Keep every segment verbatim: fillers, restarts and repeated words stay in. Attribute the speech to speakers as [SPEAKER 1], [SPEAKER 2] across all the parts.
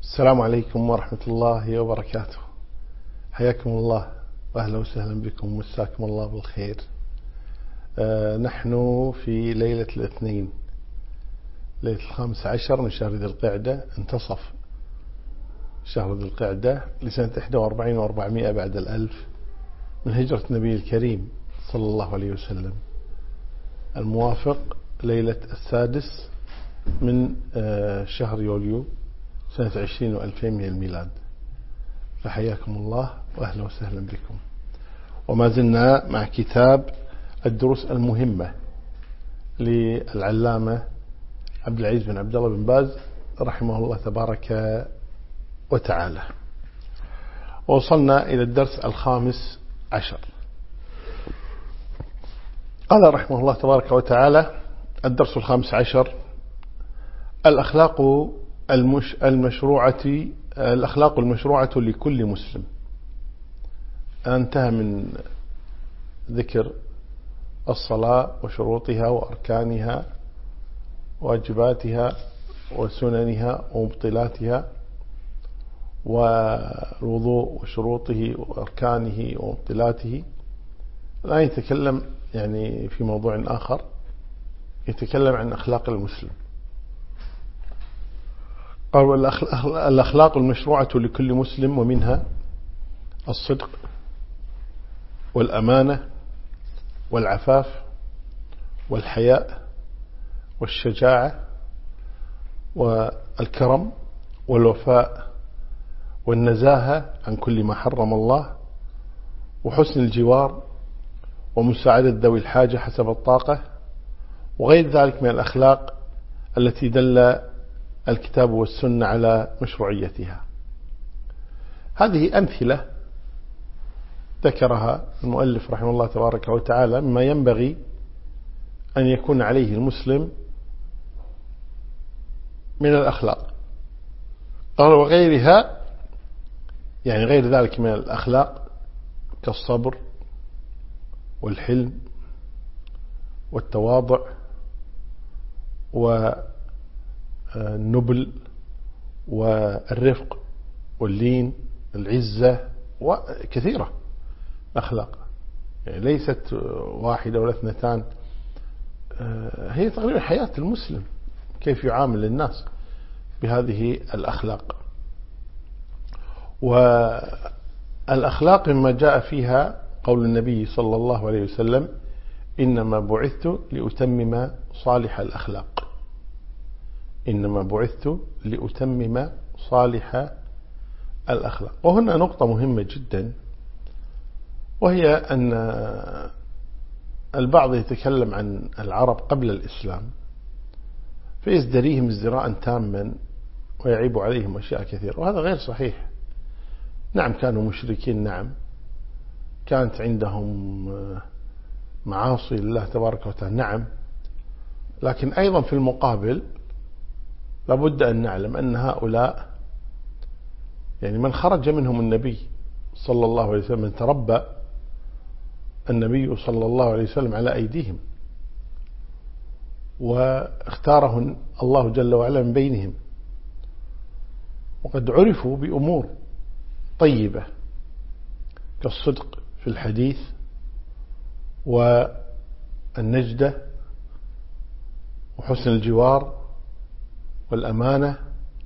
[SPEAKER 1] السلام عليكم ورحمة الله وبركاته. حياكم الله وأهلا وسهلا بكم ومساكم الله بالخير. آه نحن في ليلة الاثنين، ليلة الخامس عشر من شهر ذي القعدة، انتصف شهر ذي القعدة لسنة إحدى وأربعين وأربعمائة بعد الألف من هجرة النبي الكريم صلى الله عليه وسلم، الموافق ليلة السادس من آه شهر يوليو سنة عشرين وألفين من الميلاد. فحياكم الله وأهلا وسهلا بكم. وما زلنا مع كتاب الدروس المهمة للعلامة عبد العزيز بن عبد الله بن باز رحمه الله تبارك وتعالى، ووصلنا إلى الدرس الخامس عشر. قال رحمه الله تبارك وتعالى: الدرس الخامس عشر: الأخلاق المش المشروعة الأخلاق المشروعة لكل مسلم. انتهى من ذكر الصلاة وشروطها وأركانها وواجباتها وسننها ومبطلاتها، والوضوء وشروطه وأركانه ومبطلاته. الآن يتكلم يعني في موضوع آخر، يتكلم عن أخلاق المسلم. قال: الأخلاق المشروعة لكل مسلم، ومنها الصدق والأمانة والعفاف والحياء والشجاعة والكرم والوفاء والنزاهة عن كل ما حرم الله، وحسن الجوار ومساعدة ذوي الحاجة حسب الطاقة، وغير ذلك من الأخلاق التي دل الكتاب والسنة على مشروعيتها. هذه أمثلة ذكرها المؤلف رحمه الله تبارك وتعالى مما ينبغي أن يكون عليه المسلم من الأخلاق. قال: وغيرها، يعني غير ذلك من الأخلاق كالصبر والحلم والتواضع والنبل والرفق واللين، العزة، وكثيرة أخلاق، يعني ليست واحدة ولا اثنتان، هي تقريبا حياة المسلم، كيف يعامل الناس بهذه الأخلاق. والأخلاق مما جاء فيها قول النبي صلى الله عليه وسلم: إنما بعثت لأتمم صالح الأخلاق. إنما بعثت لأتمم صالح الأخلاق. وهنا نقطة مهمة جدا، وهي أن البعض يتكلم عن العرب قبل الإسلام فيزدريهم ازدراء تاما ويعيب عليهم أشياء كثيرة، وهذا غير صحيح. نعم كانوا مشركين، نعم كانت عندهم معاصي لله تبارك وتعالى، نعم، لكن أيضا في المقابل لابد أن نعلم أن هؤلاء يعني من خرج منهم النبي صلى الله عليه وسلم، من تربى النبي صلى الله عليه وسلم على أيديهم، واختارهم الله جل وعلا من بينهم، وقد عرفوا بأمور طيبة كالصدق في الحديث والنجدة وحسن الجوار والأمانة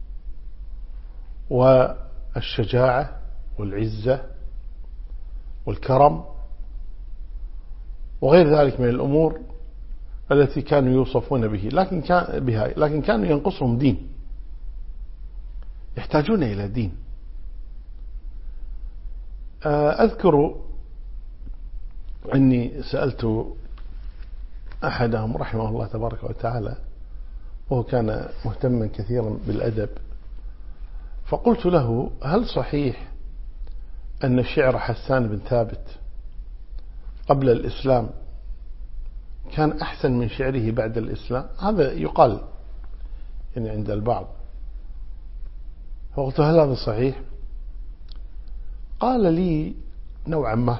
[SPEAKER 1] والشجاعة والعزة والكرم، وغير ذلك من الأمور التي كانوا يوصفون به، لكن كان بها لكن كانوا ينقصهم دين، يحتاجون إلى دين. أذكر أني سألت أحدهم رحمه الله تبارك وتعالى، وهو كان مهتما كثيرا بالأدب، فقلت له: هل صحيح أن شعر حسان بن ثابت قبل الإسلام كان أحسن من شعره بعد الإسلام؟ هذا يقال يعني عند البعض. فقلت: هل هذا صحيح؟ قال لي: نوعا ما،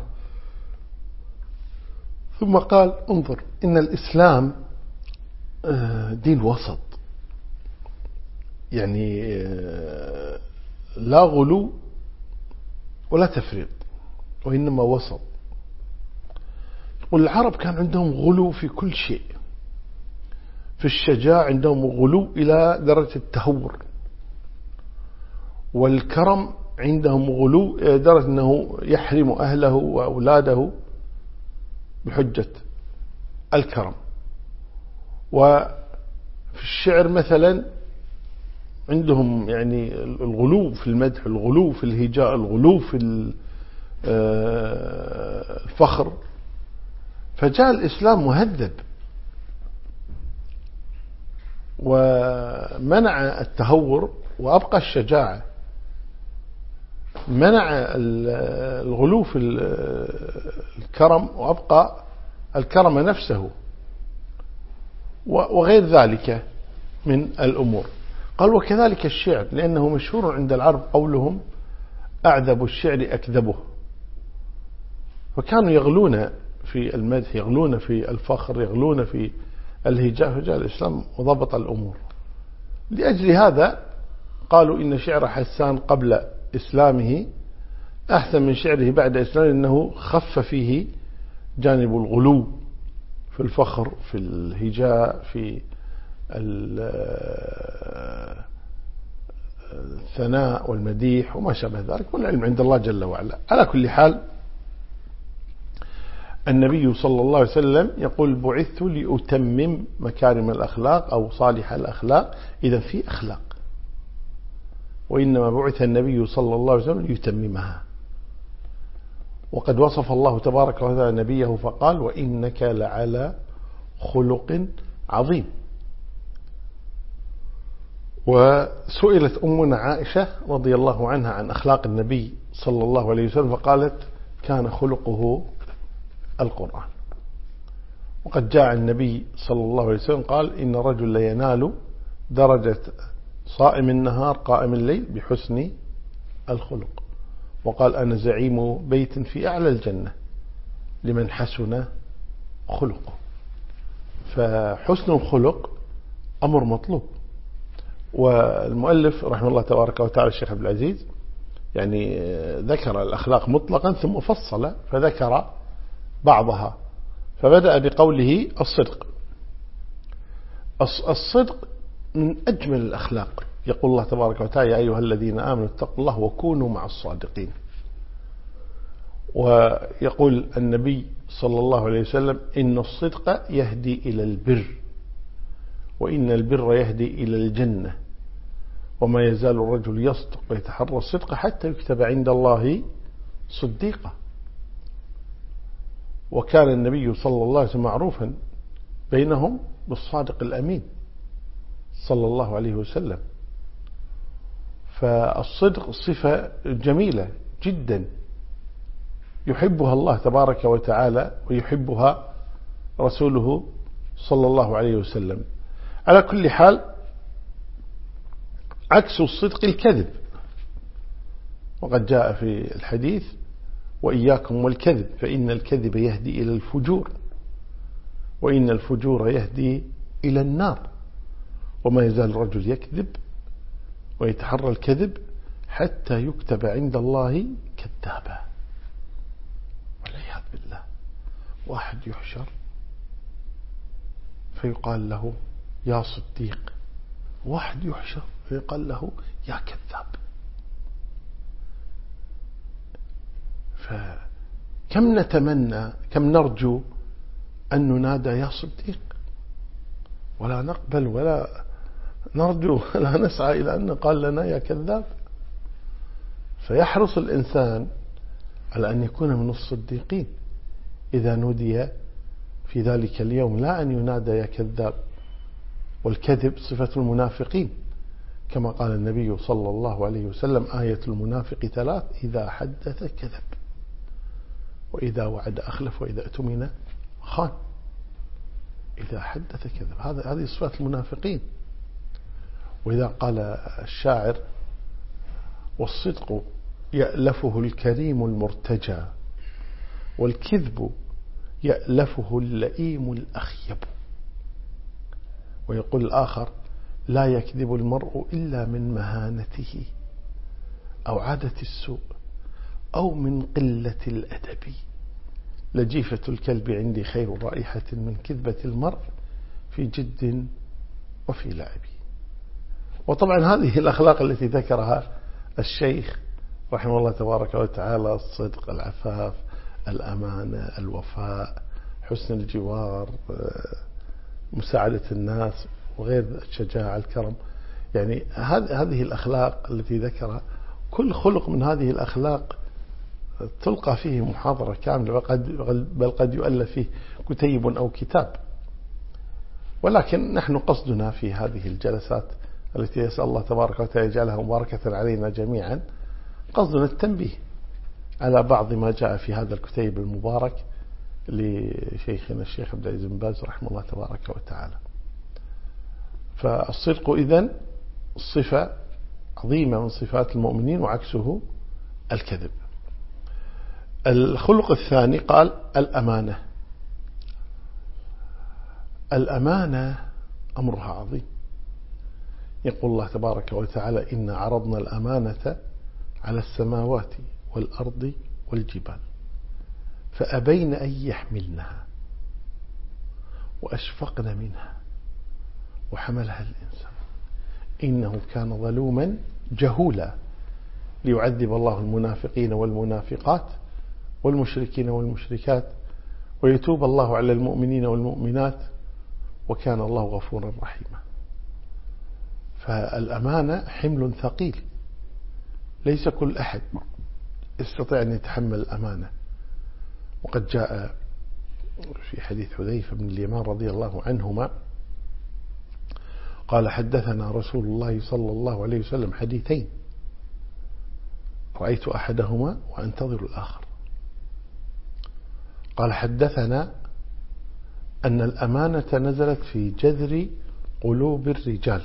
[SPEAKER 1] ثم قال: انظر، إن الإسلام دين وسط، يعني لا غلو ولا تفريط، وإنما وسط. والعرب كان عندهم غلو في كل شيء. في الشجاع عندهم غلو إلى درجة التهور، والكرم عندهم غلو إلى درجة أنه يحرم أهله وأولاده بحجة الكرم. وفي الشعر مثلا عندهم يعني الغلو في المدح، الغلو في الهجاء، الغلو في الفخر. فجاء الإسلام مهذب ومنع التهور وأبقى الشجاعة، منع الغلو في الكرم وأبقى الكرم نفسه، وغير ذلك من الأمور. قال وكذلك الشعر، لأنه مشهور عند العرب قولهم أعذب الشعر أكذبه. فكانوا يغلون في المدح، يغلون في الفخر، يغلون في الهجاء. فجاء الإسلام وضبط الأمور. لأجل هذا قالوا إن شعر حسان قبل إسلامه أحسن من شعره بعد إسلامه، إنه خف فيه جانب الغلو في الفخر، في الهجاء، في الثناء والمديح وما شابه ذلك، والعلم عند الله جل وعلا. على كل حال النبي صلى الله عليه وسلم يقول بعثت لأتمم مكارم الأخلاق أو صالح الأخلاق. إذا في أخلاق، وإنما بعث النبي صلى الله عليه وسلم ليتممها. وقد وصف الله تبارك وتعالى نبيه فقال وإنك لعلى خلق عظيم. وسئلت أمنا عائشة رضي الله عنها عن أخلاق النبي صلى الله عليه وسلم فقالت كان خلقه القرآن. وقد جاء النبي صلى الله عليه وسلم قال إن رجل ينال درجة صائم النهار قائم الليل بحسن الخلق. وقال أنا زعيم بيت في أعلى الجنة لمن حسن خلقه. فحسن الخلق أمر مطلوب. والمؤلف رحمه الله تبارك وتعالى الشيخ عبد العزيز يعني ذكر الأخلاق مطلقا ثم فصل فذكر بعضها. فبدأ بقوله الصدق. الصدق من أجمل الأخلاق. يقول الله تبارك وتعالى يا أيها الذين آمنوا اتقوا الله وكونوا مع الصادقين. ويقول النبي صلى الله عليه وسلم إن الصدق يهدي إلى البر، وإن البر يهدي إلى الجنة، وما يزال الرجل يصدق ويتحرى الصدق حتى يكتب عند الله صديقا. وكان النبي صلى الله عليه وسلم معروفا بينهم بالصادق الأمين صلى الله عليه وسلم. فالصدق صفة جميلة جدا يحبها الله تبارك وتعالى ويحبها رسوله صلى الله عليه وسلم. على كل حال عكس الصدق الكذب. وقد جاء في الحديث وإياكم والكذب فإن الكذب يهدي إلى الفجور، وإن الفجور يهدي إلى النار، وما يزال الرجل يكذب ويتحرى الكذب حتى يكتب عند الله كذابا والعياذ بالله. واحد يحشر فيقال له يا صديق، واحد يحشر فيقال له يا كذاب. فكم نتمنى كم نرجو أن ننادى يا صديق، ولا نقبل ولا نرجو ولا نسعى إلى أن نقال لنا يا كذاب. فيحرص الإنسان على أن يكون من الصديقين إذا نودي في ذلك اليوم، لا أن ينادى يا كذاب. والكذب صفة المنافقين كما قال النبي صلى الله عليه وسلم آية المنافق ثلاث إذا حدث كذب وإذا وعد أخلف وإذا اؤتمن خان. إذا حدث كذب، هذا هذه صفات المنافقين. وإذا قال الشاعر والصدق يألفه الكريم المرتجى والكذب يألفه اللئيم الأخيب. ويقول الآخر لا يكذب المرء إلا من مهانته أو عادة السوء أو من قلة الأدب. لجيفة الكلب عندي خير رائحة من كذبة المرء في جد وفي لعب. وطبعا هذه الأخلاق التي ذكرها الشيخ رحمه الله تبارك وتعالى: الصدق، العفاف، الأمانة، الوفاء، حسن الجوار، مساعدة الناس، وغير الشجاعة، الكرم. يعني هذه الأخلاق التي ذكرها، كل خلق من هذه الأخلاق تلقى فيه محاضرة كاملة، بل قد يؤلف فيه كتيب أو كتاب. ولكن نحن قصدنا في هذه الجلسات التي يسأل الله تبارك وتعالى يجعلها مباركة علينا جميعا، قصدنا التنبيه على بعض ما جاء في هذا الكتيب المبارك لشيخنا الشيخ عبد العزيز بن باز رحمه الله تبارك وتعالى. فالصدق إذن صفة عظيمة من صفات المؤمنين، وعكسه الكذب. الخلق الثاني قال الأمانة. الأمانة أمرها عظيم. يقول الله تبارك وتعالى: إن عرضنا الأمانة على السماوات والأرض والجبال فأبين أن يحملنها وأشفقن منها وحملها الإنسان إنه كان ظلوما جهولا، ليعذب الله المنافقين والمنافقات والمشركين والمشركات ويتوب الله على المؤمنين والمؤمنات وكان الله غفورا رحيما. فالأمانة حمل ثقيل، ليس كل أحد يستطيع أن يتحمل الأمانة. وقد جاء في حديث حذيفة بن اليمان رضي الله عنهما قال: حدثنا رسول الله صلى الله عليه وسلم حديثين رأيت أحدهما وأنتظر الآخر. قال: حدثنا أن الأمانة نزلت في جذر قلوب الرجال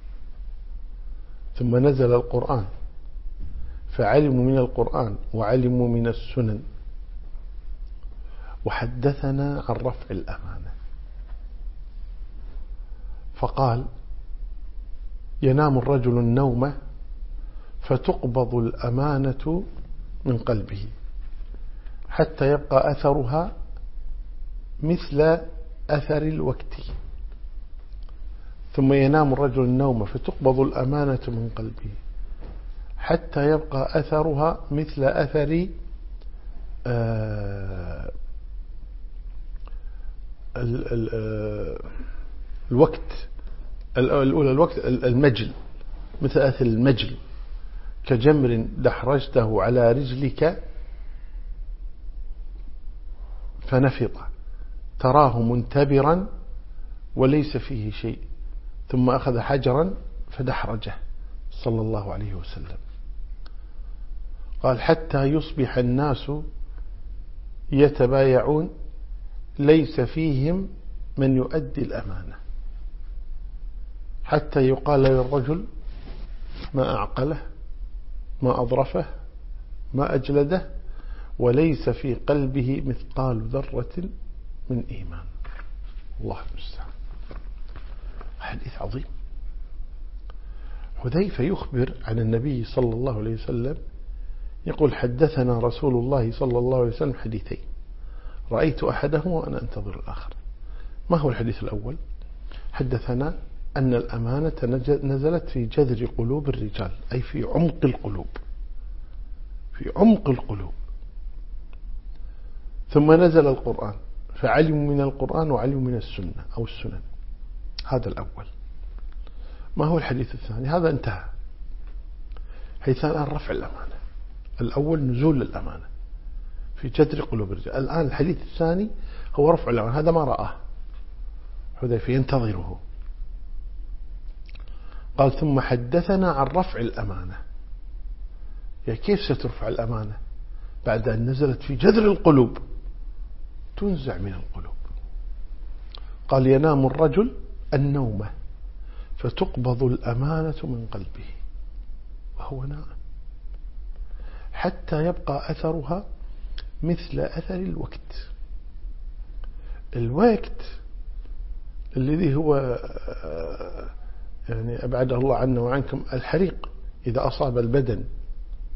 [SPEAKER 1] ثم نزل القرآن فعلموا من القرآن وعلموا من السنن. وحدثنا عن رفع الأمانة فقال: ينام الرجل النوم فتقبض الأمانة من قلبه حتى يبقى أثرها مثل أثر الوقت، ثم ينام الرجل النوم فتقبض الأمانة من قلبه حتى يبقى أثرها مثل أثر آه ال ال آه الوقت الأولى الوقت المجل، مثل أثر المجل، كجمر دحرجته على رجلك فنفط تراه منتبرا وليس فيه شيء، ثم أخذ حجرا فدحرجه صلى الله عليه وسلم. قال: حتى يصبح الناس يتبايعون ليس فيهم من يؤدي الأمانة، حتى يقال للرجل: ما أعقله، ما أضرفه، ما أجلده، وليس في قلبه مثقال ذرة من إيمان. الله المستعان. حديث عظيم. حذيفة يخبر عن النبي صلى الله عليه وسلم يقول: حدثنا رسول الله صلى الله عليه وسلم حديثين رأيت أحدهما وأنا أنتظر الآخر. ما هو الحديث الأول؟ حدثنا أن الأمانة نزلت في جذر قلوب الرجال، أي في عمق القلوب، في عمق القلوب. ثم نزل القرآن فعلموا من القرآن وعلموا من السنة أو السنن. هذا الأول. ما هو الحديث الثاني؟ هذا انتهى. حيث الآن رفع الأمانة. الأول نزول الأمانة في جذر قلوب الرجال. الآن الحديث الثاني هو رفع الأمانة. هذا ما رآه حذيفة، ينتظره. قال: ثم حدثنا عن رفع الأمانة. يعني كيف سترفع الأمانة بعد أن نزلت في جذر القلوب؟ تنزع من القلوب. قال: ينام الرجل النوم فتقبض الأمانة من قلبه وهو نائم حتى يبقى أثرها مثل أثر الوقت. الوقت الذي هو يعني أبعده الله عنا وعنكم الحريق، إذا أصاب البدن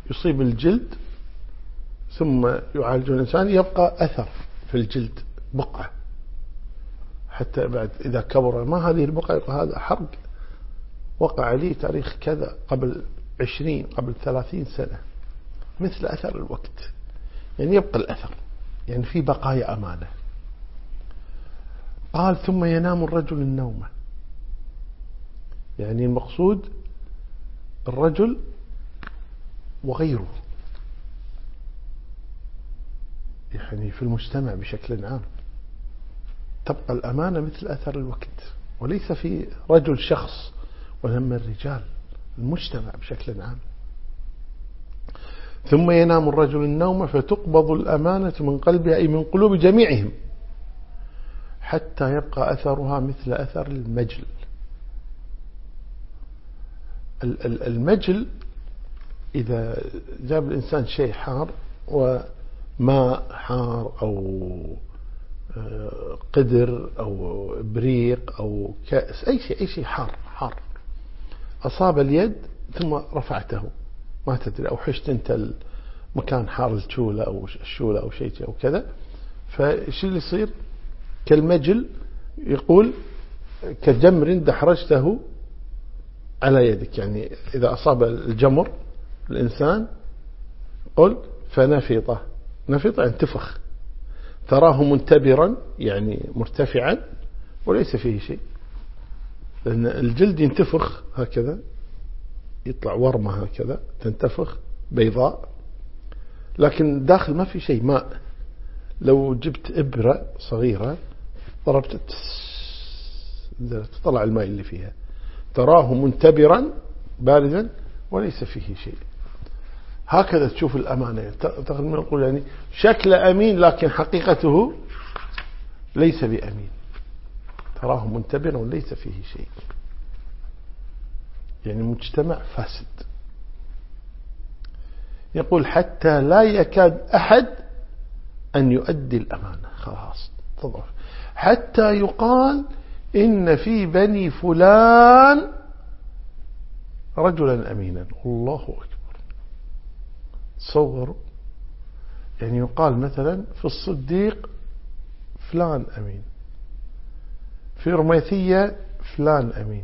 [SPEAKER 1] يصيب الجلد ثم يعالج الإنسان يبقى أثر في الجلد، بقعة، حتى بعد إذا كبر ما هذه البقعة هذا حرق وقع لي تاريخ كذا قبل عشرين قبل ثلاثين سنة، مثل أثر الوقت، يعني يبقى الأثر، يعني في بقايا أمانة. قال ثم ينام الرجل النومة، يعني المقصود الرجل وغيره، يعني في المجتمع بشكل عام تبقى الأمانة مثل أثر الوقت، وليس في رجل شخص ولما الرجال، المجتمع بشكل عام. ثم ينام الرجل النوم فتقبض الأمانة من قلبها أي من قلوب جميعهم حتى يبقى أثرها مثل أثر المجل. المجل إذا جاب الإنسان شيء حار وماء حار أو قدر أو بريق أو كأس، أي شيء أي شيء حار حار أصاب اليد ثم رفعته ما تدري، أو حشت أنت المكان حار الشولة أو الشولة أو شيء أو كذا، فالشيء اللي يصير كالمجل، يقول كجمر دحرجته على يدك، يعني إذا أصاب الجمر الإنسان قل فنفطه، نفطه يعني انتفخ، تراه منتبرا يعني مرتفعا وليس فيه شيء، لأن الجلد ينتفخ هكذا، يطلع ورمة هكذا تنتفخ بيضاء، لكن داخل ما في شيء، ماء. لو جبت إبرة صغيرة ضربت تطلع الماء اللي فيها، تراه منتبرا باردا وليس فيه شيء. هكذا تشوف الأمانة، تقريبا نقول يعني شكل أمين لكن حقيقته ليس بأمين، تراه منتبرا وليس فيه شيء، يعني مجتمع فاسد. يقول حتى لا يكاد أحد أن يؤدي الأمانة، خلاص تضعف، حتى يقال إن في بني فلان رجلا أمينا. الله أكبر، تصوروا، يعني يقال مثلا في الصديق فلان أمين، في رميثية فلان أمين،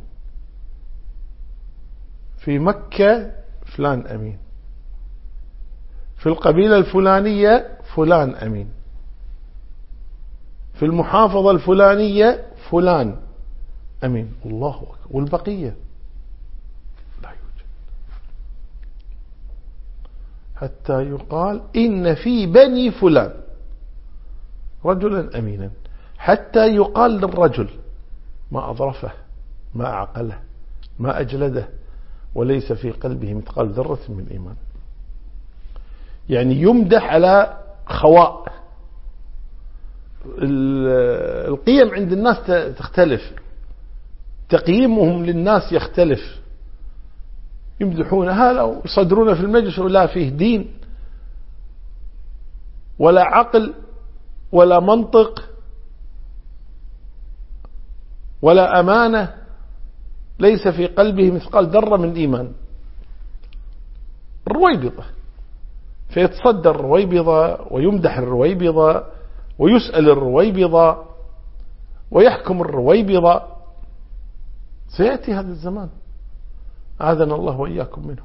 [SPEAKER 1] في مكة فلان أمين، في القبيلة الفلانية فلان أمين، في المحافظة الفلانية فلان أمين. الله أكبر، والبقية لا يوجد. حتى يقال إن في بني فلان رجلا أمينا، حتى يقال للرجل ما أظرفه ما أعقله ما أجلده وليس في قلبه مثقال ذرة من إيمان، يعني يمدح على خواء. القيم عند الناس تختلف، تقييمهم للناس يختلف، يمدحونها لو يصدرون في المجلس ولا فيه دين ولا عقل ولا منطق ولا أمانة، ليس في قلبه مثقال ذرة من إيمان. الرويبضة، فيتصدر الرويبضة ويمدح الرويبضة ويسأل الرويبضة ويحكم الرويبضة. سيأتي هذا الزمان، أعاذنا الله وإياكم منه.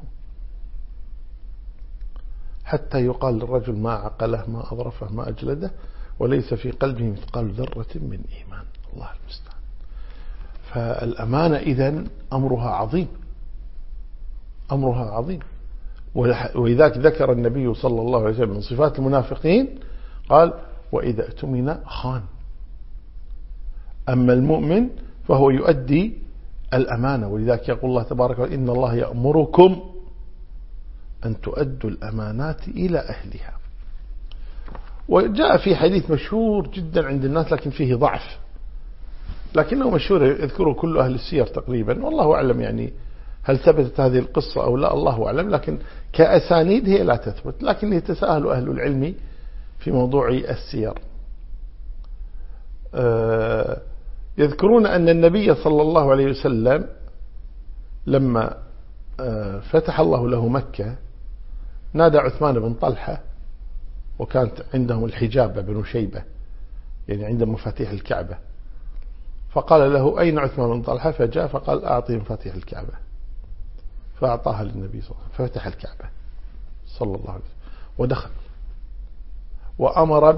[SPEAKER 1] حتى يقال للرجل ما عقله ما أظرفه ما أجلده وليس في قلبه مثقال ذرة من إيمان. الله المستعان. فالأمانة إذن أمرها عظيم، أمرها عظيم. ولذلك ذكر النبي صلى الله عليه وسلم من صفات المنافقين قال وإذا اؤتمن خان. أما المؤمن فهو يؤدي الأمانة، ولذلك يقول الله تبارك وتعالى إن الله يأمركم أن تؤدوا الأمانات إلى أهلها. وجاء في حديث مشهور جدا عند الناس لكن فيه ضعف، لكنه مشهور يذكره كل أهل السير تقريبا، والله أعلم يعني هل ثبتت هذه القصة أو لا، الله أعلم، لكن كأسانيد هي لا تثبت، لكن يتساهل أهل العلم في موضوع السير. يذكرون أن النبي صلى الله عليه وسلم لما فتح الله له مكة نادى عثمان بن طلحة، وكانت عندهم الحجابة بنو شيبة، يعني عندهم مفاتيح الكعبة، فقال له أين عثمان بن طلحة؟ فجاء فقال أعطي مفاتيح الكعبة، فأعطاها للنبي صلى الله عليه وسلم، ففتح الكعبة صلى الله عليه وسلم ودخل، وأمر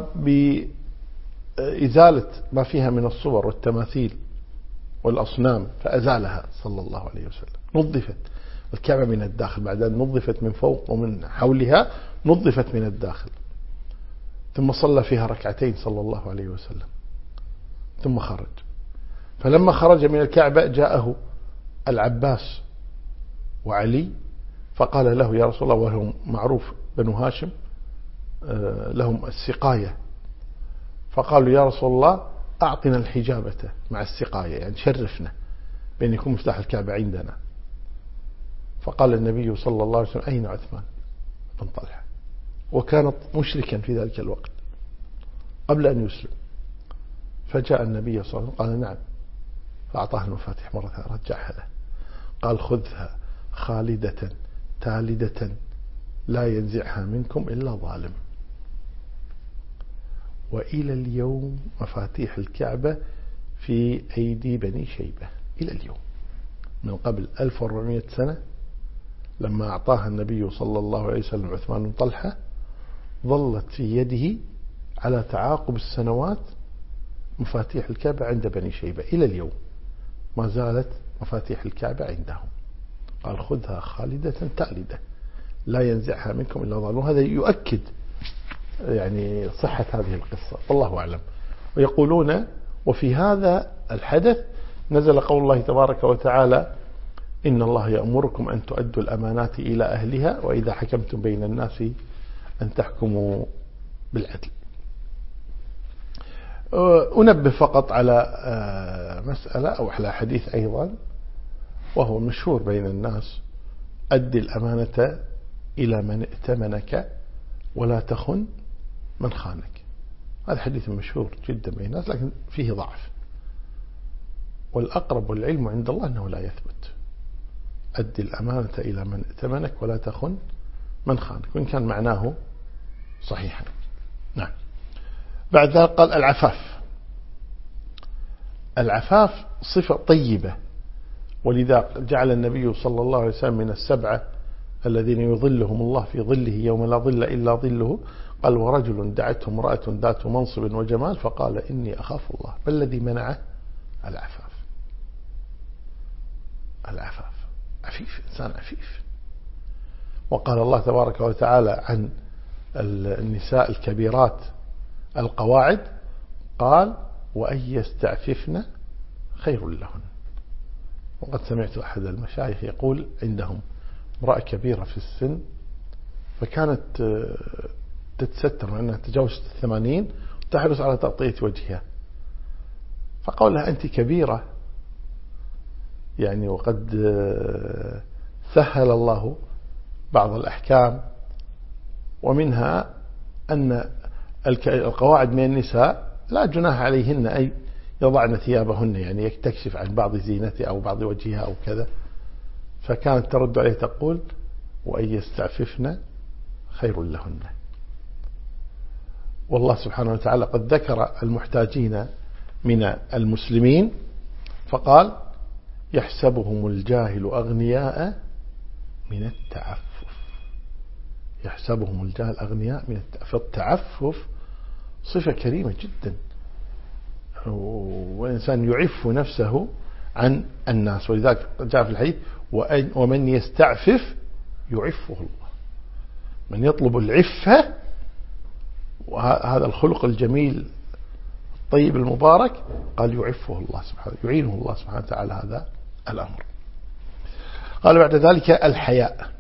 [SPEAKER 1] بإزالة ما فيها من الصور والتماثيل والأصنام، فأزالها صلى الله عليه وسلم. نظفت الكعبة من الداخل، بعد أن نظفت من فوق ومن حولها نظفت من الداخل، ثم صلى فيها ركعتين صلى الله عليه وسلم، ثم خرج. فلما خرج من الكعبة جاءه العباس وعلي، فقال له يا رسول الله، وهم معروف بنو هاشم لهم السقاية، فقالوا يا رسول الله أعطنا الحجابة مع السقاية، يعني شرفنا بأن يكون مفتاح الكعبة عندنا. فقال النبي صلى الله عليه وسلم أين عثمان بن طلحة؟ وكانت مشركا في ذلك الوقت قبل أن يسلم. فجاء النبي صلى الله عليه وسلم قال نعم، فأعطاه المفاتيح مرة ثانية، رجعها له، قال خذها خالدة تالدة لا ينزعها منكم إلا ظالم. وإلى اليوم مفاتيح الكعبة في أيدي بني شيبة إلى اليوم، من قبل ألف وأربعمائة سنة لما أعطاها النبي صلى الله عليه وسلم عثمان بن طلحة، ظلت في يده على تعاقب السنوات مفاتيح الكعبة عند بني شيبة إلى اليوم، ما زالت مفاتيح الكعبة عندهم. قال خذها خالدة تالدة لا ينزعها منكم إلا ظالم. وهذا يؤكد يعني صحة هذه القصة، والله أعلم. ويقولون وفي هذا الحدث نزل قول الله تبارك وتعالى إن الله يأمركم أن تؤدوا الأمانات إلى أهلها وإذا حكمتم بين الناس أن تحكموا بالعدل. أنبه فقط على مسألة أو على حديث أيضا، وهو مشهور بين الناس: أدي الأمانة إلى من ائتمنك ولا تخن من خانك. هذا حديث مشهور جدا بين الناس لكن فيه ضعف، والأقرب والعلم عند الله أنه لا يثبت. أدي الأمانة إلى من ائتمنك ولا تخن من خانك، وإن كان معناه صحيحا. نعم. بعد ذلك قال العفاف. العفاف صفة طيبة، ولذا جعل النبي صلى الله عليه وسلم من السبعة الذين يظلهم الله في ظله يوم لا ظل إلا ظله، قال ورجل دعته امرأة ذات منصب وجمال فقال إني أخاف الله. ما الذي منعه؟ العفاف. العفاف، عفيف، إنسان عفيف. وقال الله تبارك وتعالى عن النساء الكبيرات القواعد، قال وأن يستعففن خير لهن. وقد سمعت أحد المشايخ يقول عندهم امرأة كبيرة في السن، فكانت تتستر مع أنها تجاوزت الثمانين وتحرص على تغطية وجهها، فقال لها أنت كبيرة يعني، وقد سهل الله بعض الأحكام، ومنها أن القواعد من النساء لا جناح عليهن أي يضعن ثيابهن، يعني تكشف عن بعض زينتها أو بعض وجهها أو كذا. فكانت ترد عليه تقول وأن يستعففن خير لهن. والله سبحانه وتعالى قد ذكر المحتاجين من المسلمين فقال يحسبهم الجاهل أغنياء من التعفف. يحسبهم الجاهل أغنياء من التعفف. فالتعفف صفة كريمة جدا، والإنسان يعف نفسه عن الناس، ولذلك جاء في الحديث ومن يستعفف يعفه الله. من يطلب العفة، وهذا الخلق الجميل الطيب المبارك، قال يعفه الله سبحانه، يعينه الله سبحانه وتعالى هذا الأمر. قال بعد ذلك الحياء.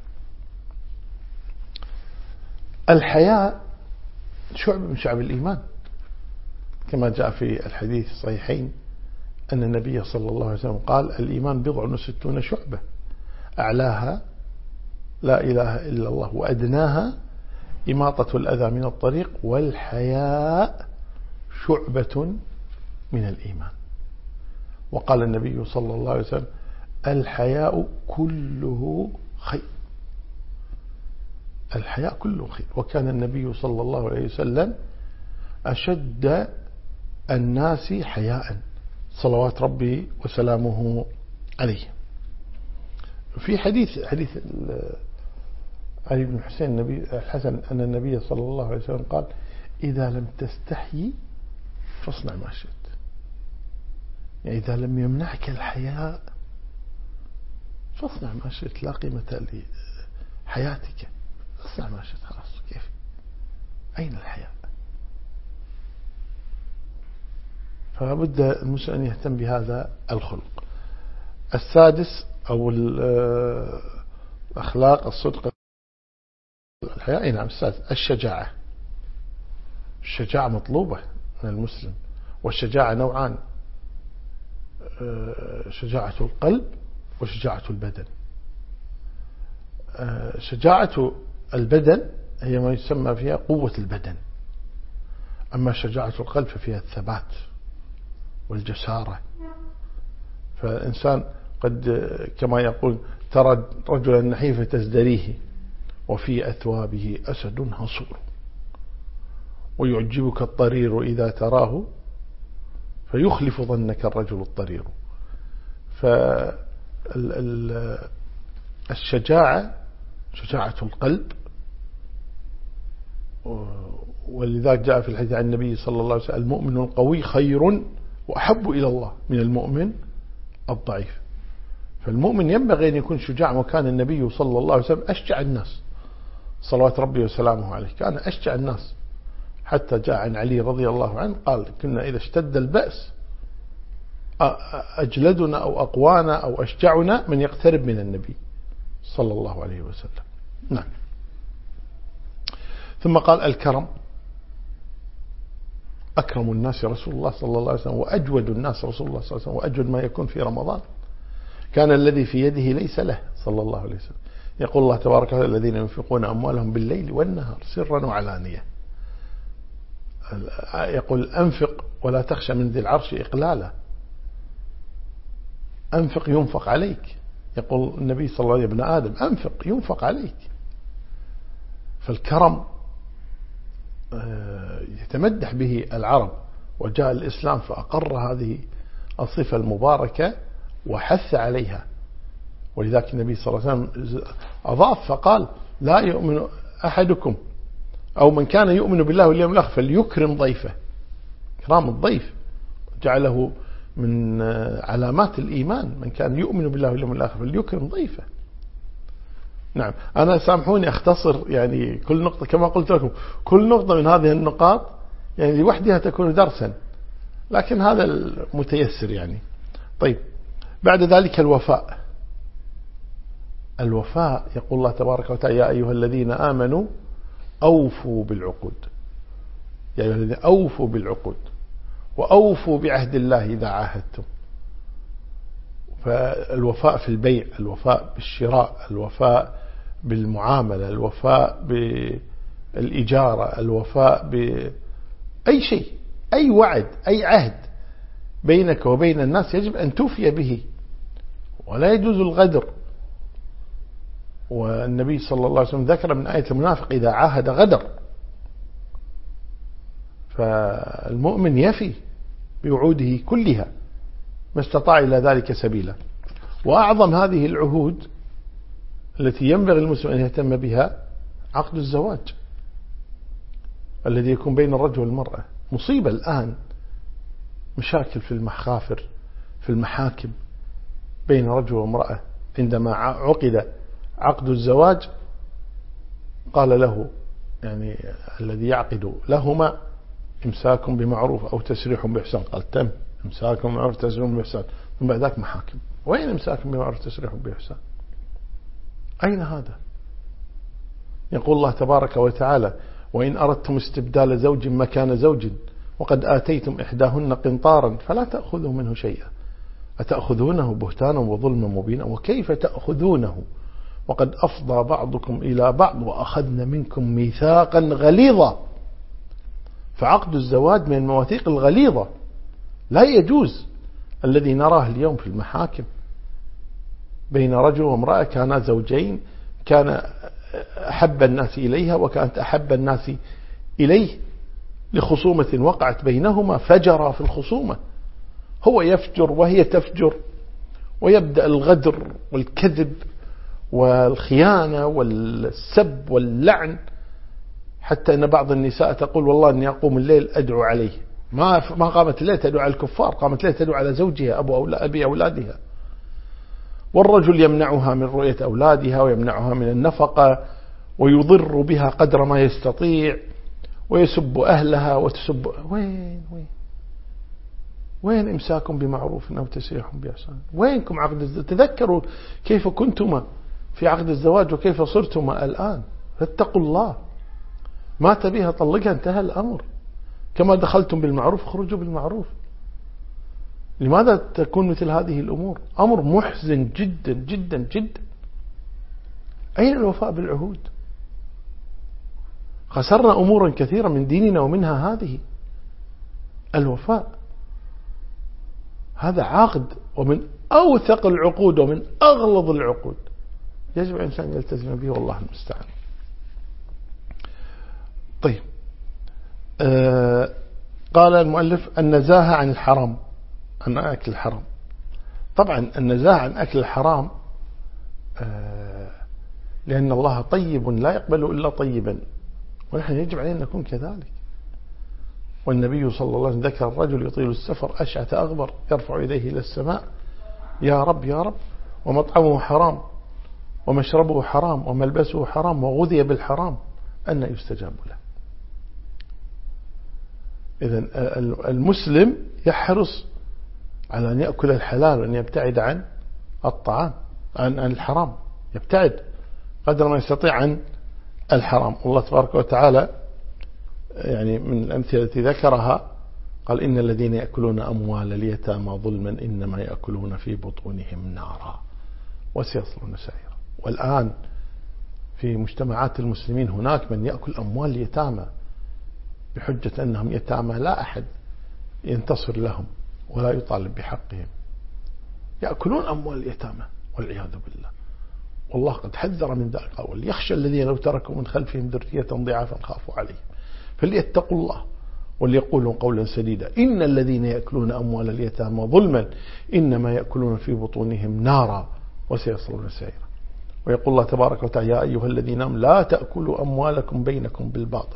[SPEAKER 1] الحياء شعب من شعب الإيمان، كما جاء في الحديث الصحيحين أن النبي صلى الله عليه وسلم قال الإيمان بضع وستون شعبة، أعلاها لا إله إلا الله وأدناها إماطة الأذى من الطريق، والحياء شعبة من الإيمان. وقال النبي صلى الله عليه وسلم الحياء كله خير. الحياء كله خير. وكان النبي صلى الله عليه وسلم أشد الناس حياء صلوات ربي وسلامه عليه. في حديث حديث علي بن حسين النبي الحسن أن النبي صلى الله عليه وسلم قال: إذا لم تستحي فاصنع ما شئت. يعني إذا لم يمنعك الحياء فاصنع ما شئت، لا قيمة لحياتك، اصنع ما شئت خلاص. كيف؟ أين الحياء؟ فبد المسلم أن يهتم بهذا الخلق. السادس أو الأخلاق الصدق الحياء. نعم السادس الشجاعة. الشجاعة مطلوبة من المسلم، والشجاعة نوعان: شجاعة القلب وشجاعة البدن. شجاعة البدن هي ما يسمى فيها قوة البدن، أما شجاعة القلب ففيها الثبات والجسارة. فالإنسان قد كما يقول: ترى رجلا نحيفا تزدريه وفي أثوابه أسد هصور، ويعجبك الطرير إذا تراه فيخلف ظنك الرجل الطرير. فالشجاعة شجاعة القلب، ولذلك جاء في الحديث عن النبي صلى الله عليه وسلم: المؤمن القوي خير وأحب إلى الله من المؤمن الضعيف. فالمؤمن ينبغي أن يكون شجاع، وكان النبي صلى الله عليه وسلم أشجع الناس صلوات ربي وسلامه عليه، كان أشجع الناس، حتى جاء عن علي رضي الله عنه قال: كنا إذا اشتد البأس أجلدنا أو أقوانا أو أشجعنا من يقترب من النبي صلى الله عليه وسلم. نعم. ثم قال: الكرم. أكرم الناس رسول الله صلى الله عليه وسلم، وأجود الناس رسول الله صلى الله عليه وسلم، وأجود ما يكون في رمضان. كان الذي في يده ليس له صلى الله عليه وسلم. يقول الله تبارك وتعالى: الذين ينفقون أموالهم بالليل والنهار سرا وعلانية. يقول: أنفق ولا تخشى من ذي العرش إقلالا. أنفق ينفق عليك. يقول النبي صلى الله عليه وسلم: ابن آدم أنفق ينفق عليك. فالكرم يتمدح به العرب، وجاء الإسلام فأقر هذه الصفة المباركة وحث عليها. ولذلك النبي صلى الله عليه وسلم أضاف فقال: لا يؤمن أحدكم أو من كان يؤمن بالله واليوم الآخر فليكرم ضيفه. إكرام الضيف جعله من علامات الإيمان، من كان يؤمن بالله واليوم الآخر فليكرم ضيفه. نعم. أنا سامحوني أختصر يعني كل نقطة، كما قلت لكم كل نقطة من هذه النقاط يعني لوحدها تكون درسا، لكن هذا المتيسر يعني. طيب، بعد ذلك الوفاء. الوفاء يقول الله تبارك وتعالى: يا أيها الذين آمنوا أوفوا بالعقود. يا أيها الذين أوفوا بالعقود وأوفوا بعهد الله إذا عاهدتم. فالوفاء في البيع، الوفاء بالشراء، الوفاء بالمعاملة، الوفاء بالإجارة، الوفاء بأي شيء، أي وعد، أي عهد بينك وبين الناس يجب أن توفي به، ولا يجوز الغدر. والنبي صلى الله عليه وسلم ذكر من آية المنافق: إذا عاهد غدر. فالمؤمن يفي بوعوده كلها ما استطاع إلى ذلك سبيلا. وأعظم هذه العهود التي ينبغي المسلم أن يهتم بها عقد الزواج الذي يكون بين الرجل والمرأة. مصيبة الآن، مشاكل في المحافر في المحاكم بين رجل وامرأة. عندما عقد عقد الزواج قال له يعني الذي يعقد لهما: إمساك بمعروف أو تسريح بإحسان. قال: تم إمساك بمعروف تسريح بإحسان. ثم بعد ذلك محاكم. وين إمساك بمعروف تسريح بإحسان؟ أين هذا؟ يقول الله تبارك وتعالى: وإن أردتم استبدال زوج مكان زوج وقد آتيتم إحداهن قنطارا فلا تأخذوا منه شيئا أتأخذونه بهتانا وظلما مبينا وكيف تأخذونه وقد أفضى بعضكم إلى بعض وأخذن منكم ميثاقا غليظا. فعقد الزواج من المواثيق الغليظة، لا يجوز الذي نراه اليوم في المحاكم بين رجل وامرأة كانا زوجين، كان أحب الناس إليها وكانت أحب الناس إليه لخصومة وقعت بينهما فجر في الخصومة، هو يفجر وهي تفجر، ويبدأ الغدر والكذب والخيانة والسب واللعن، حتى أن بعض النساء تقول والله أني أقوم الليل أدعو عليه، ما ما قامت الليل تدعو على الكفار، قامت الليل تدعو على زوجها أبو أولا أبي أولادها. والرجل يمنعها من رؤية أولادها ويمنعها من النفقة ويضر بها قدر ما يستطيع ويسب أهلها وتسب. وين وين وين إمساكم بمعروف أو تسريح بإحسان؟ وينكم عقد الزواج؟ تذكروا كيف كنتما في عقد الزواج وكيف صرتما الآن. فاتقوا الله، مات بها طلقها انتهى الأمر. كما دخلتم بالمعروف خرجوا بالمعروف. لماذا تكون مثل هذه الأمور؟ أمر محزن جدا جدا جدا. أين الوفاء بالعهود؟ خسرنا أمورا كثيرة من ديننا ومنها هذه الوفاء. هذا عقد ومن أوثق العقود ومن أغلظ العقود، يجب الإنسان يلتزم به، والله المستعان. طيب، آه قال المؤلف النزاهة عن الحرام، عن أكل الحرام. طبعا النزاهة عن أكل الحرام آه لأن الله طيب لا يقبل إلا طيبا، ونحن يجب علينا أن نكون كذلك. والنبي صلى الله عليه وسلم ذكر الرجل يطيل السفر أشعث أغبر يرفع يديه إلى السماء يا رب يا رب، ومطعمه حرام ومشربه حرام وملبسه حرام وغذي بالحرام، أن يستجاب له. إذن المسلم يحرص على أن يأكل الحلال وأن يبتعد عن الطعام، عن الحرام، يبتعد قدر ما يستطيع عن الحرام. الله تبارك وتعالى يعني من الأمثلة التي ذكرها قال إن الذين يأكلون أموال اليتامى ظلما إنما يأكلون في بطونهم نارا وسيصلون سعيرا. والآن في مجتمعات المسلمين هناك من يأكل أموال اليتامى بحجة أنهم يتامى لا أحد ينتصر لهم ولا يطالب بحقهم، يأكلون أموال اليتامى والعياذ بالله. والله قد حذر من ذلك، وليخشى الذين لو تركوا من خلفهم ذرية ضعافا خافوا عليهم فليتقوا الله وليقولوا قولا سديدا إن الذين يأكلون أموال اليتامى ظلما إنما يأكلون في بطونهم نارا وسيصلون سعيرا. ويقول الله تبارك وتعالى يا أيها الذين آمنوا لا تأكلوا أموالكم بينكم بالباطل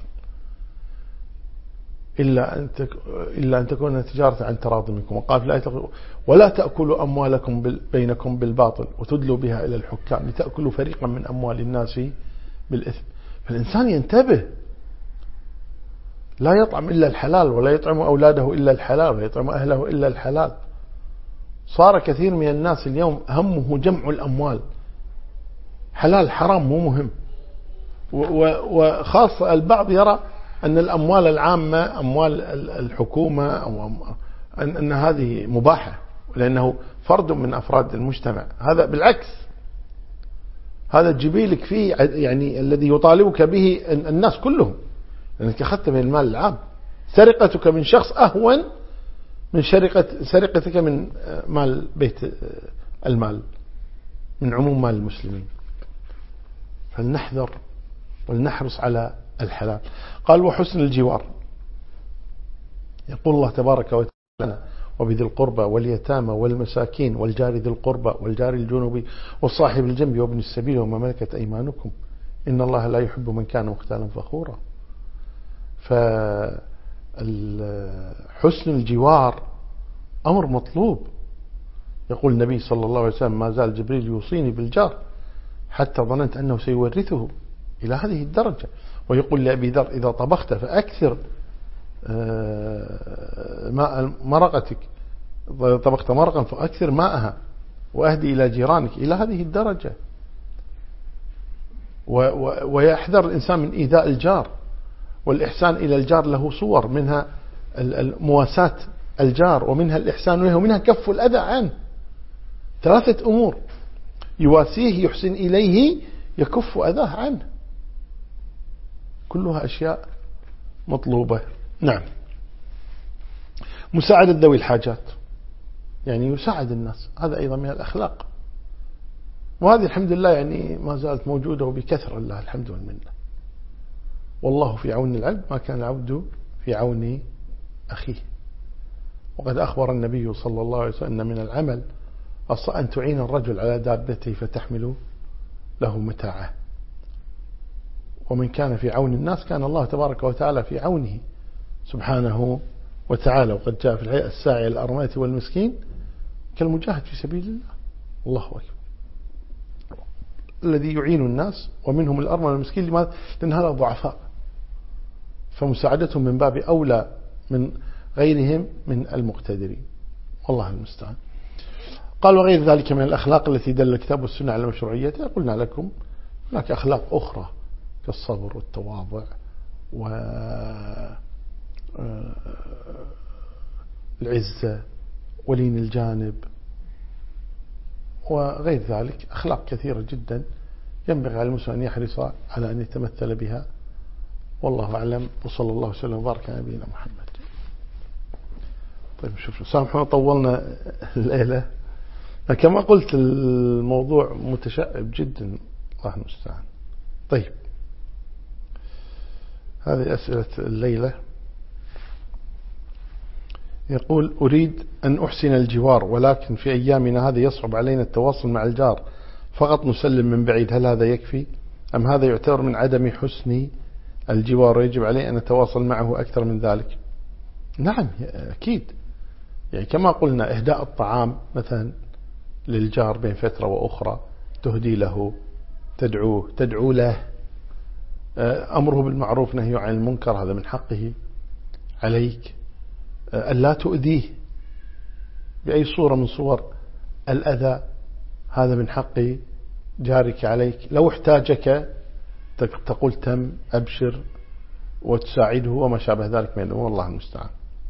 [SPEAKER 1] إلا أن إلا أن تكون تجارة عن تراض منكم، وقال لا تأكلوا ولا تأكلوا أموالكم بينكم بالباطل وتدلوا بها إلى الحكام لتأكلوا فريقا من أموال الناس بالإثم. فالإنسان ينتبه، لا يطعم إلا الحلال ولا يطعم أولاده إلا الحلال ولا يطعم أهله إلا الحلال. صار كثير من الناس اليوم همه جمع الأموال، حلال حرام مو مهم، وخاصة البعض يرى أن الأموال العامة أموال الحكومة أو أن, أن هذه مباحة لأنه فرد من أفراد المجتمع. هذا بالعكس، هذا جبيلك فيه يعني الذي يطالبك به الناس كلهم، لأنك أخذت من المال العام. سرقتك من شخص أهون من سرقة سرقتك من مال بيت المال، من عموم مال المسلمين. فلنحذر ولنحرص على الحلال. قال وحسن الجوار، يقول الله تبارك وتعالى وبذي القربى واليتامى والمساكين والجار ذي القربى والجار الجنوب والصاحب الجنب وابن السبيل وما ملكت أيمانكم إن الله لا يحب من كان مختالا فخورا. فحسن الجوار أمر مطلوب. يقول النبي صلى الله عليه وسلم ما زال جبريل يوصيني بالجار حتى ظننت أنه سيورثه، إلى هذه الدرجة. ويقول لأبي ذر إذا طبخت فأكثر ماء مرقتك، إذا طبخت مرقا فأكثر ماءها وأهدي إلى جيرانك، إلى هذه الدرجة. ويحذر الإنسان من إيذاء الجار. والإحسان إلى الجار له صور، منها مواساة الجار ومنها الإحسان إليه ومنها كف الأذى عنه. ثلاثة أمور: يواسيه، يحسن إليه، يكف أذاه عنه. كلها أشياء مطلوبة. نعم. مساعدة ذوي الحاجات، يعني يساعد الناس، هذا أيضا من الأخلاق. وهذه الحمد لله يعني ما زالت موجودة وبكثرة لله الحمد والمنة. والله في عون العبد ما كان العبد في عون أخيه. وقد أخبر النبي صلى الله عليه وسلم أن من العمل أن تعين الرجل على دابته فتحمل له متاعه. ومن كان في عون الناس كان الله تبارك وتعالى في عونه سبحانه وتعالى. وقد جاء في الحقيقة الساعي الأرملة والمسكين كالمجاهد في سبيل الله. الله أكبر. الذي يعين الناس ومنهم الأرمل والمسكين. لماذا؟ لأن هذا ضعفاء، فمساعدتهم من باب أولى من غيرهم من المقتدرين. والله المستعان. قال وغير ذلك من الأخلاق التي دل الكتاب والسنة على مشروعيتها. قلنا لكم هناك أخلاق أخرى كالصبر والتواضع والعزة ولين الجانب وغير ذلك، أخلاق كثيرة جدا ينبغي على المسلم أن يحرص على أن يتمثل بها. والله أعلم، وصلى الله وسلم وبارك على نبينا محمد. طيب شوف سامحونا طولنا الليلة، كما قلت الموضوع متشعب جدا الله المستعان. طيب هذه أسئلة الليلة. يقول أريد أن أحسن الجوار ولكن في أيامنا هذه يصعب علينا التواصل مع الجار، فقط نسلم من بعيد، هل هذا يكفي أم هذا يعتبر من عدم حسن الجوار ويجب علي أن أتواصل معه أكثر من ذلك؟ نعم أكيد، يعني كما قلنا إهداء الطعام مثلا للجار بين فترة وأخرى، تهدي له، تدعوه، تدعو له، أمره بالمعروف نهيه عن المنكر، هذا من حقه عليك. ألا تؤذيه بأي صورة من صور الأذى، هذا من حق جارك عليك. لو احتاجك تقول تم أبشر وتساعده وما شابه ذلك من الأمور. الله المستعان.